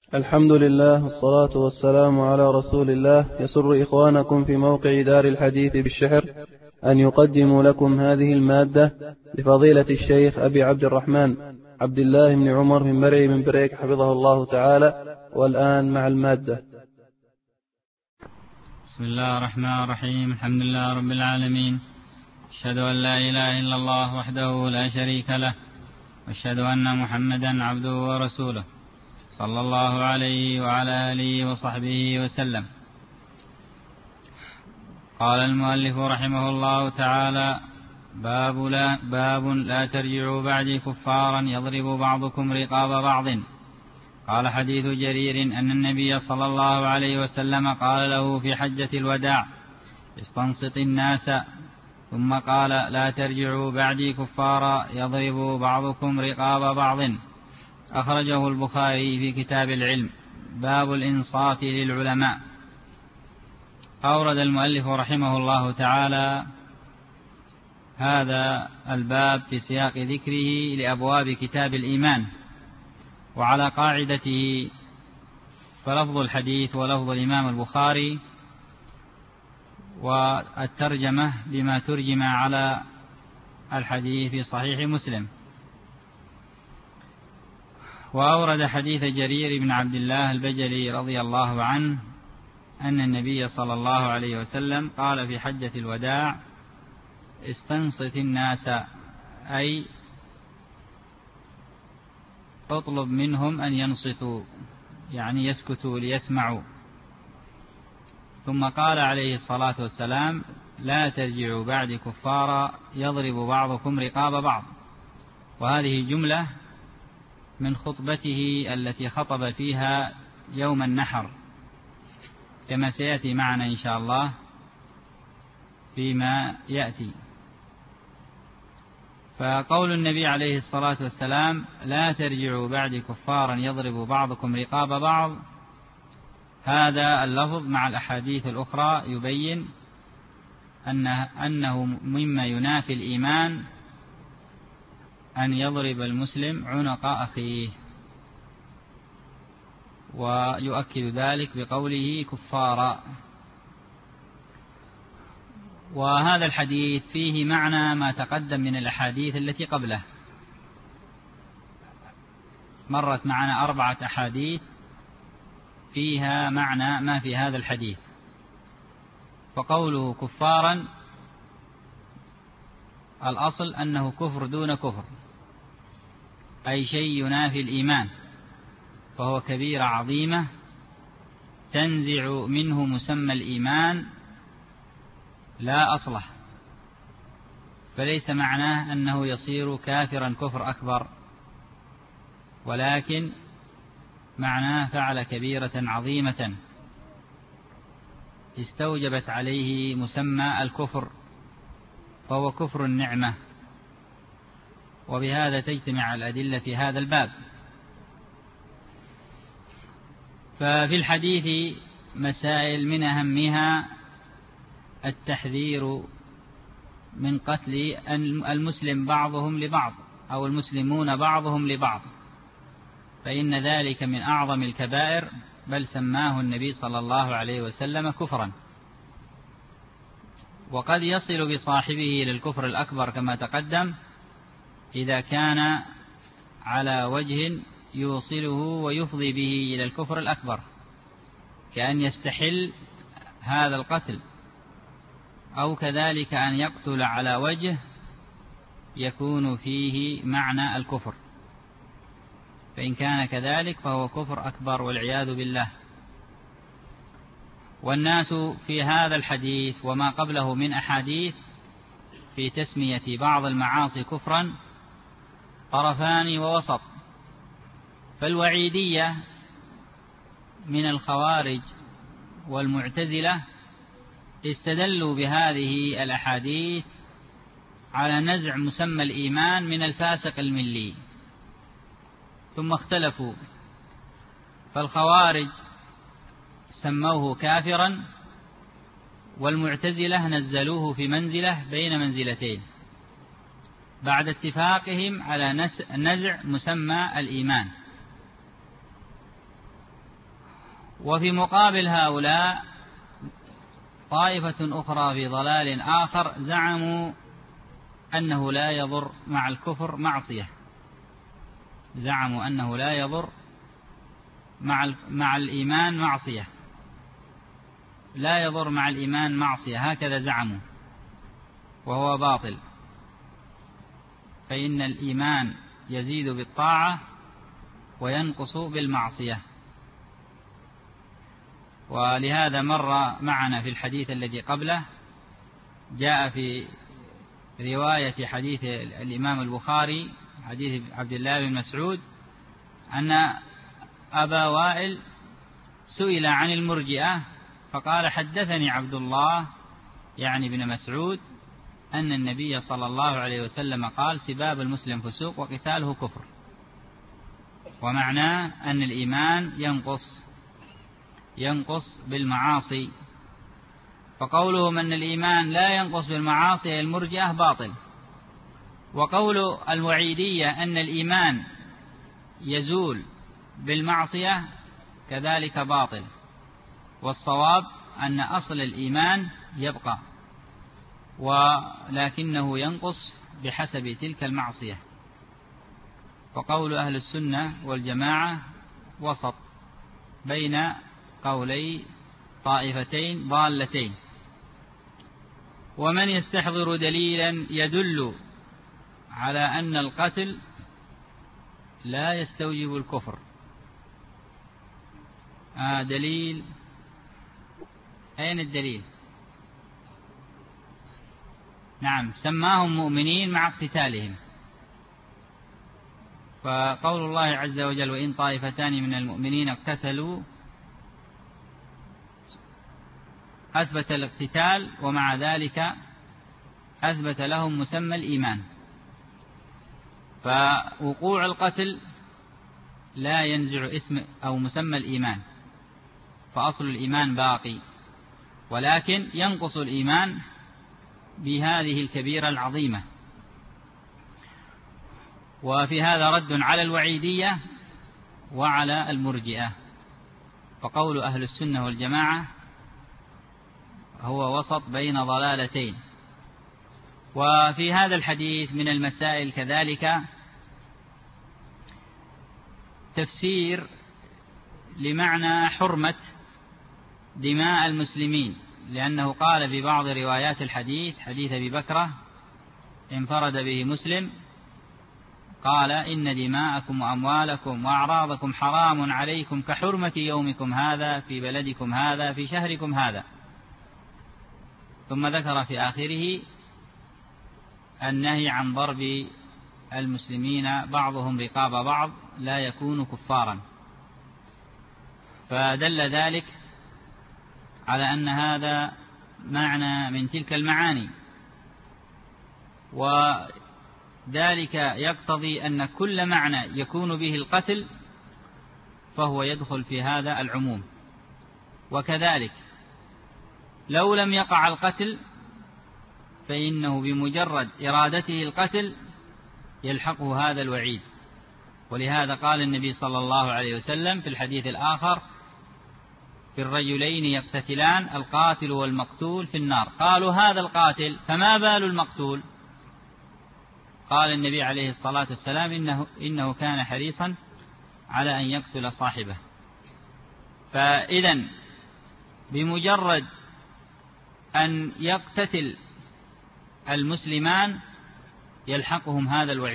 الحمد لله والصلاة والسلام على رسول الله. يسر إخوانكم في موقع دار الحديث بالشحر أن يقدموا لكم هذه المادة لفضيلة الشيخ أبي عبد الرحمن عبد الله بن عمر من مرعي من بريك حفظه الله تعالى. والآن مع المادة. بسم الله الرحمن الرحيم. الحمد لله رب العالمين، أشهد أن لا إله إلا الله وحده لا شريك له، وأشهد أن محمدا عبده ورسوله صلى الله عليه وعلى آله وصحبه وسلم. قال المؤلف رحمه الله تعالى: باب لا ترجعوا بعدي كفارا يضرب بعضكم رقاب بعض. قال: حديث جرير أن النبي صلى الله عليه وسلم قال له في حجة الوداع: استنصت الناس، ثم قال: لا ترجعوا بعدي كفارا يضرب بعضكم رقاب بعض. أخرجه البخاري في كتاب العلم. باب الإنصات للعلماء. أورد المؤلف رحمه الله تعالى هذا الباب في سياق ذكره لأبواب كتاب الإيمان، وعلى قاعدته فلفظ الحديث ولفظ الإمام البخاري، والترجمة بما ترجم على الحديث في صحيح مسلم. وأورد حديث جرير بن عبد الله البجلي رضي الله عنه أن النبي صلى الله عليه وسلم قال في حجة الوداع: استنصت الناس، أي اطلب منهم أن ينصتوا، يعني يسكتوا ليسمعوا. ثم قال عليه الصلاة والسلام: لا ترجعوا بعد كفارا يضرب بعضكم رقاب بعض. وهذه جملة من خطبته التي خطب فيها يوم النحر، كما سيأتي معنا إن شاء الله فيما يأتي. فقول النبي عليه الصلاة والسلام: لا ترجعوا بعد كفارا يضرب بعضكم رقاب بعض، هذا اللفظ مع الأحاديث الأخرى يبين أنه مما ينافي الإيمان أن يضرب المسلم عنق أخيه، ويؤكد ذلك بقوله كفارا. وهذا الحديث فيه معنى ما تقدم من الأحاديث التي قبله. مرت معنا 4 أحاديث فيها معنى ما في هذا الحديث. فقوله كفارا الأصل أنه كفر دون كفر، أي شيء ينافي الإيمان، فهو كبيرة عظيمة تنزع منه مسمى الإيمان لا أصله. فليس معناه أنه يصير كافرا كفر أكبر، ولكن معناه فعل كبيرة عظيمة استوجبت عليه مسمى الكفر، فهو كفر النعمة. وبهذا تجتمع الأدلة في هذا الباب. ففي الحديث مسائل من أهمها التحذير من قتل المسلم بعضهم لبعض، أو المسلمون بعضهم لبعض، فإن ذلك من أعظم الكبائر، بل سماه النبي صلى الله عليه وسلم كفرا. وقد يصل بصاحبه للكفر الأكبر كما تقدم إذا كان على وجه يوصله ويفضي به إلى الكفر الأكبر، كأن يستحل هذا القتل، أو كذلك أن يقتل على وجه يكون فيه معنى الكفر، فإن كان كذلك فهو كفر أكبر والعياذ بالله. والناس في هذا الحديث وما قبله من أحاديث في تسمية بعض المعاصي كفرا طرفان ووسط. فالوعيدية من الخوارج والمعتزلة استدلوا بهذه الأحاديث على نزع مسمى الإيمان من الفاسق الملي، ثم اختلفوا، فالخوارج سموه كافرا، والمعتزلة نزلوه في منزلة بين منزلتين بعد اتفاقهم على نزع مسمى الإيمان. وفي مقابل هؤلاء طائفة أخرى في ضلال آخر زعموا أنه لا يضر مع الكفر معصية، زعموا أنه لا يضر مع الإيمان معصية، لا يضر مع الإيمان معصية، هكذا زعموا، وهو باطل، فإن الإيمان يزيد بالطاعة وينقص بالمعصية. ولهذا مر معنا في الحديث الذي قبله، جاء في رواية حديث الإمام البخاري حديث عبد الله بن مسعود أن أبا وائل سئل عن المرجئة فقال: حدثني عبد الله يعني بن مسعود أن النبي صلى الله عليه وسلم قال: سباب المسلم فسوق وقتاله كفر. ومعناه أن الإيمان ينقص بالمعاصي، فقولهم أن الإيمان لا ينقص بالمعاصي المرجئة باطل، وقول الوعيدية أن الإيمان يزول بالمعصية كذلك باطل، والصواب أن أصل الإيمان يبقى ولكنه ينقص بحسب تلك المعصية. وقول أهل السنة والجماعة وسط بين قولي طائفتين ضالتين. ومن يستحضر دليلا يدل على أن القتل لا يستوجب الكفر، دليل، أين الدليل؟ نعم، سماهم مؤمنين مع اقتتالهم، فقول الله عز وجل: وإن طائفتان من المؤمنين اقتتلوا، أثبت الاقتتال ومع ذلك أثبت لهم مسمى الإيمان، فوقوع القتل لا ينزع اسم أو مسمى الإيمان، فأصل الإيمان باقي، ولكن ينقص الإيمان بهذه الكبيرة العظيمة. وفي هذا رد على الوعيدية وعلى المرجئة. فقول أهل السنة والجماعة هو وسط بين ضلالتين. وفي هذا الحديث من المسائل كذلك تفسير لمعنى حرمة دماء المسلمين، لأنه قال في بعض روايات الحديث، حديث أبي بكرة انفرد به مسلم، قال: إن دماءكم وأموالكم وأعراضكم حرام عليكم كحرمة يومكم هذا في بلدكم هذا في شهركم هذا. ثم ذكر في آخره النهي عن ضرب المسلمين بعضهم رقاب بعض لا يكون كفارا، فدل ذلك على أن هذا معنى من تلك المعاني، وذلك يقتضي أن كل معنى يكون به القتل فهو يدخل في هذا العموم. وكذلك لو لم يقع القتل فإنه بمجرد إرادته القتل يلحقه هذا الوعيد. ولهذا قال النبي صلى الله عليه وسلم في الحديث الآخر: في الرجلين يقتتلان القاتل والمقتول في النار. قالوا: هذا القاتل، فما بال المقتول؟ قال النبي عليه الصلاة والسلام: إنه كان حريصا على أن يقتل صاحبه. فإذن بمجرد أن يقتتل المسلمان يلحقهم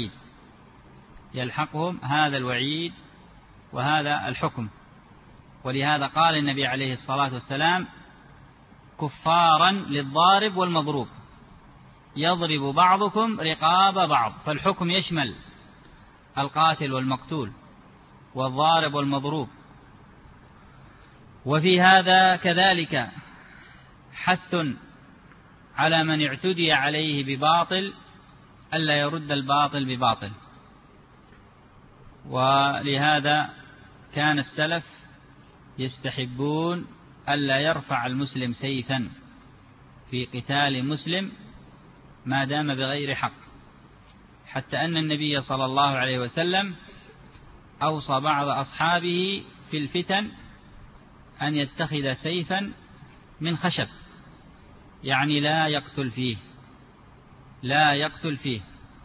هذا الوعيد وهذا الحكم. ولهذا قال النبي عليه الصلاة والسلام: كفارا للضارب والمضروب، يضرب بعضكم رقاب بعض. فالحكم يشمل القاتل والمقتول والضارب والمضروب. وفي هذا كذلك حث على من اعتدي عليه بباطل ألا يرد الباطل بباطل. ولهذا كان السلف يستحبون ألا يرفع المسلم سيفا في قتال مسلم ما دام بغير حق، حتى أن النبي صلى الله عليه وسلم أوصى بعض أصحابه في الفتن أن يتخذ سيفا من خشب، يعني لا يقتل فيه، لا يقتل فيه.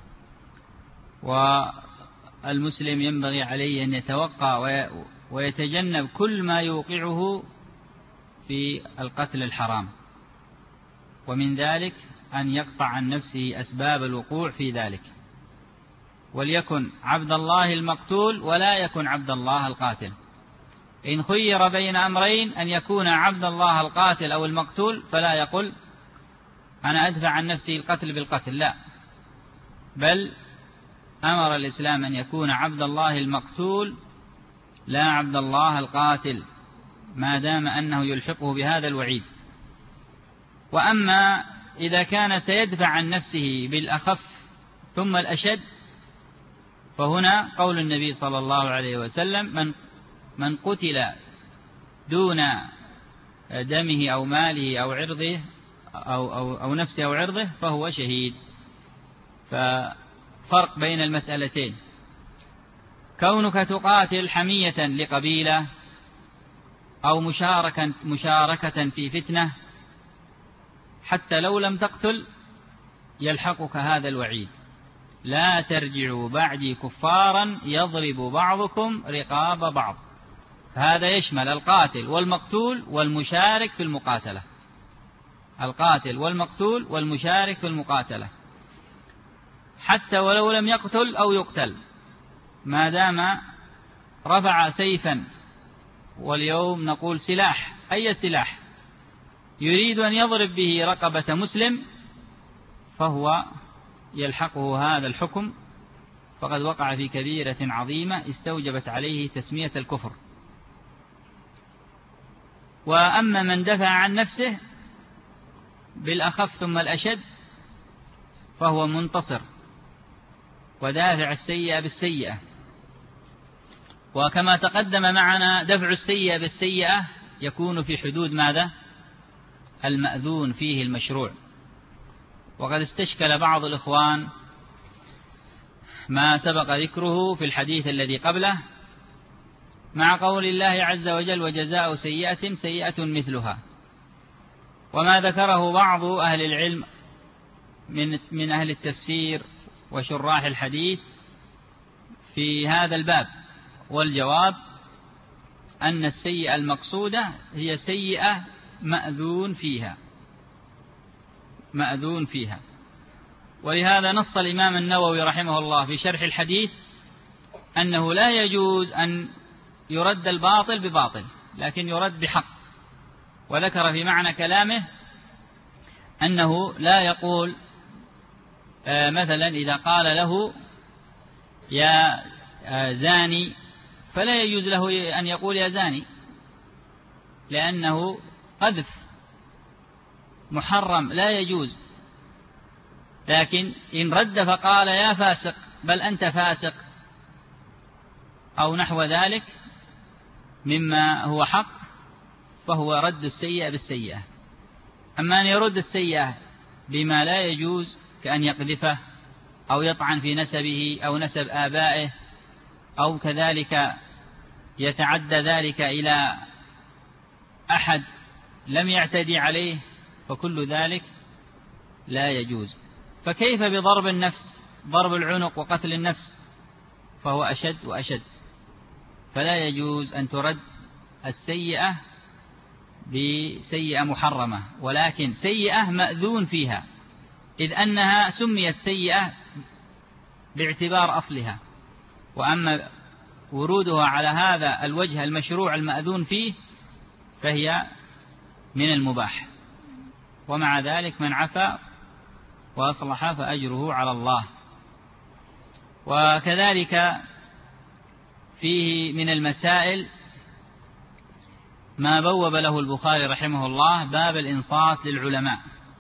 والمسلم ينبغي عليه أن يتوقع ويتجنب كل ما يوقعه في القتل الحرام، ومن ذلك أن يقطع عن نفسه أسباب الوقوع في ذلك، وليكن عبد الله المقتول ولا يكن عبد الله القاتل. إن خير بين أمرين أن يكون عبد الله القاتل أو المقتول فلا يقل أنا أدفع عن نفسي القتل بالقتل، لا، بل أمر الإسلام أن يكون عبد الله المقتول لا عبد الله القاتل، ما دام أنه يلحقه بهذا الوعيد. وأما إذا كان سيدفع عن نفسه بالأخف ثم الأشد، فهنا قول النبي صلى الله عليه وسلم من قتل دون دمه أو ماله أو عرضه أو نفسه أو عرضه فهو شهيد. ففرق بين المسألتين، كونك تقاتل حمية لقبيلة أو مشاركة في فتنة حتى لو لم تقتل يلحقك هذا الوعيد: لا ترجعوا بعدي كفارا يضرب بعضكم رقاب بعض. هذا يشمل القاتل والمقتول والمشارك في المقاتلة، القاتل والمقتول والمشارك في المقاتلة، حتى ولو لم يقتل أو يقتل، ما دام رفع سيفا، واليوم نقول سلاح، أي سلاح، يريد أن يضرب به رقبة مسلم، فهو يلحقه هذا الحكم، فقد وقع في كبيرة عظيمة استوجبت عليه تسمية الكفر. وأما من دفع عن نفسه بالأخف ثم الأشد فهو منتصر ودافع السيئة بالسيئة. وكما تقدم معنا دفع السيئة بالسيئة يكون في حدود ماذا؟ المأذون فيه المشروع. وقد استشكل بعض الإخوان ما سبق ذكره في الحديث الذي قبله مع قول الله عز وجل: وجزاء سيئة سيئة مثلها، وما ذكره بعض أهل العلم من أهل التفسير وشراح الحديث في هذا الباب. والجواب أن السيئة المقصودة هي سيئة مأذون فيها، مأذون فيها. ولهذا نص الإمام النووي رحمه الله في شرح الحديث أنه لا يجوز أن يرد الباطل بباطل، لكن يرد بحق. وذكر في معنى كلامه أنه لا يقول مثلا إذا قال له يا زاني فلا يجوز له أن يقول يا زاني، لأنه قذف محرم لا يجوز. لكن إن رد فقال يا فاسق، بل أنت فاسق، أو نحو ذلك مما هو حق، فهو رد السيئة بالسيئة. أما أن يرد السيئة بما لا يجوز كأن يقذفه أو يطعن في نسبه أو نسب آبائه، أو كذلك يتعدى ذلك إلى أحد لم يعتدي عليه، فكل ذلك لا يجوز. فكيف بضرب النفس، ضرب العنق وقتل النفس، فهو أشد وأشد. فلا يجوز أن ترد السيئة بسيئة محرمة، ولكن سيئة مأذون فيها، إذ أنها سميت سيئة باعتبار أصلها. وأما ورودها على هذا الوجه المشروع المأذون فيه فهي من المباح. ومع ذلك من عفا وأصلح فأجره على الله. وكذلك فيه من المسائل ما بوب له البخاري رحمه الله باب الإنصات للعلماء.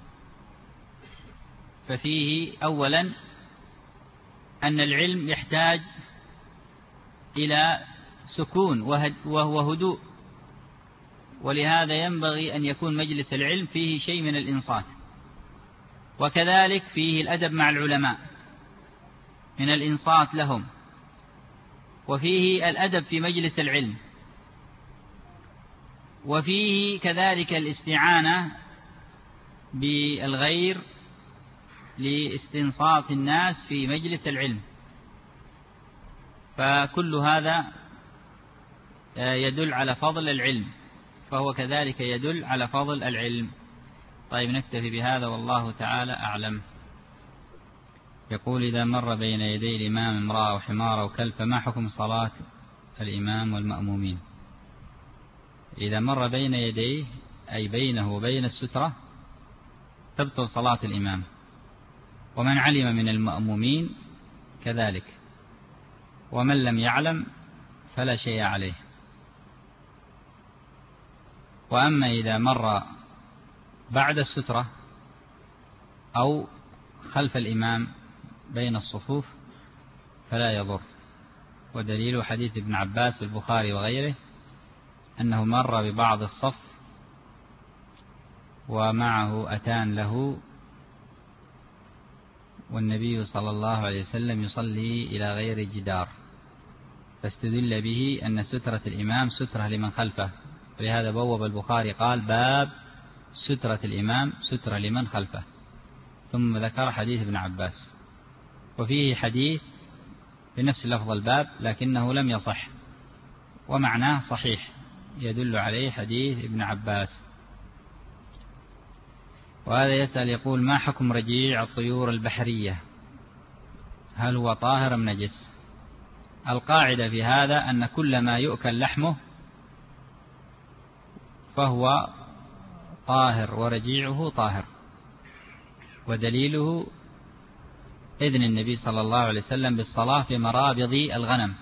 ففيه أولا أن العلم يحتاج إلى سكون وهدوء، ولهذا ينبغي أن يكون مجلس العلم فيه شيء من الإنصات. وكذلك فيه الأدب مع العلماء من الإنصات لهم، وفيه الأدب في مجلس العلم. وفيه كذلك الاستعانة بالغير لاستنصات الناس في مجلس العلم، فكل هذا يدل على فضل العلم، فهو كذلك يدل على فضل العلم. طيب نكتفي بهذا والله تعالى أعلم. يقول: إذا مر بين يدي الإمام امرأة أو حمار أو كلب فما حكم صلاة الإمام والمأمومين؟ إذا مر بين يديه أي بينه وبين السترة تبطل صلاة الإمام، ومن علم من المأمومين كذلك، ومن لم يعلم فلا شيء عليه. وأما إذا مر بعد السترة أو خلف الإمام بين الصفوف فلا يضر، ودليل حديث ابن عباس في البخاري وغيره أنه مر ببعض الصف ومعه أتان له والنبي صلى الله عليه وسلم يصلي إلى غير جدار، فاستدل به أن سترة الإمام سترة لمن خلفه، ولهذا بوب البخاري قال: باب سترة الإمام سترة لمن خلفه، ثم ذكر حديث ابن عباس. وفيه حديث بنفس لفظ الباب لكنه لم يصح، ومعناه صحيح يدل عليه حديث ابن عباس. وهذا يسأل يقول: ما حكم رجيع الطيور البحرية؟ هل هو طاهر أم نجس؟ القاعدة في هذا أن كل ما يؤكل لحمه فهو طاهر ورجيعه طاهر، ودليله إذن النبي صلى الله عليه وسلم بالصلاة في مرابض الغنم،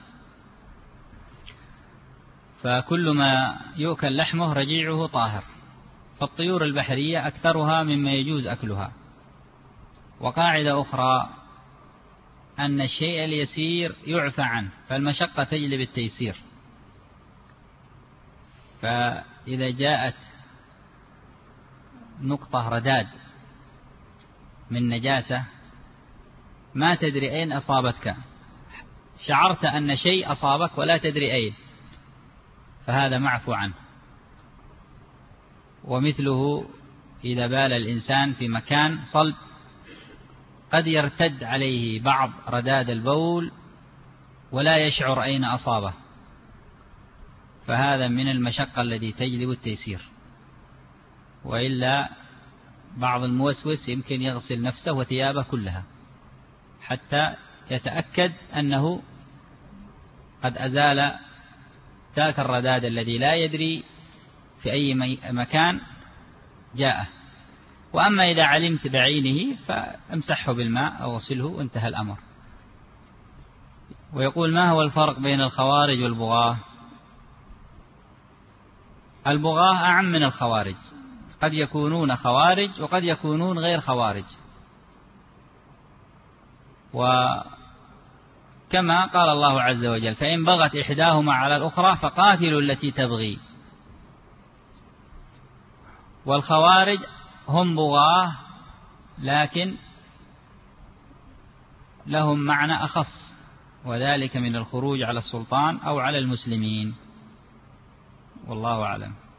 فكل ما يؤكل لحمه رجيعه طاهر، فالطيور البحرية أكثرها مما يجوز أكلها. وقاعدة أخرى أن الشيء اليسير يعفى عنه، فالمشقة تجلب التيسير، فإذا جاءت نقطة رداد من نجاسة ما تدري أين أصابتك، شعرت أن شيء أصابك ولا تدري أين، فهذا معفو عنه. ومثله إذا بال الإنسان في مكان صلب قد يرتد عليه بعض رداد البول ولا يشعر أين أصابه، فهذا من المشقة التي تجلب التيسير. وإلا بعض الموسوس يمكن يغسل نفسه وثيابه كلها حتى يتأكد أنه قد أزال ذاك الرداد الذي لا يدري في أي مكان جاءه. وأما إذا علمت بعينه فامسحه بالماء أو غسله وانتهى الأمر. ويقول: ما هو الفرق بين الخوارج والبغاة؟ البغاة أعم من الخوارج، قد يكونون خوارج وقد يكونون غير خوارج، وكما قال الله عز وجل: فإن بغت إحداهما على الأخرى فقاتلوا التي تبغي. والخوارج هم بغاة لكن لهم معنى أخص، وذلك من الخروج على السلطان أو على المسلمين، والله أعلم.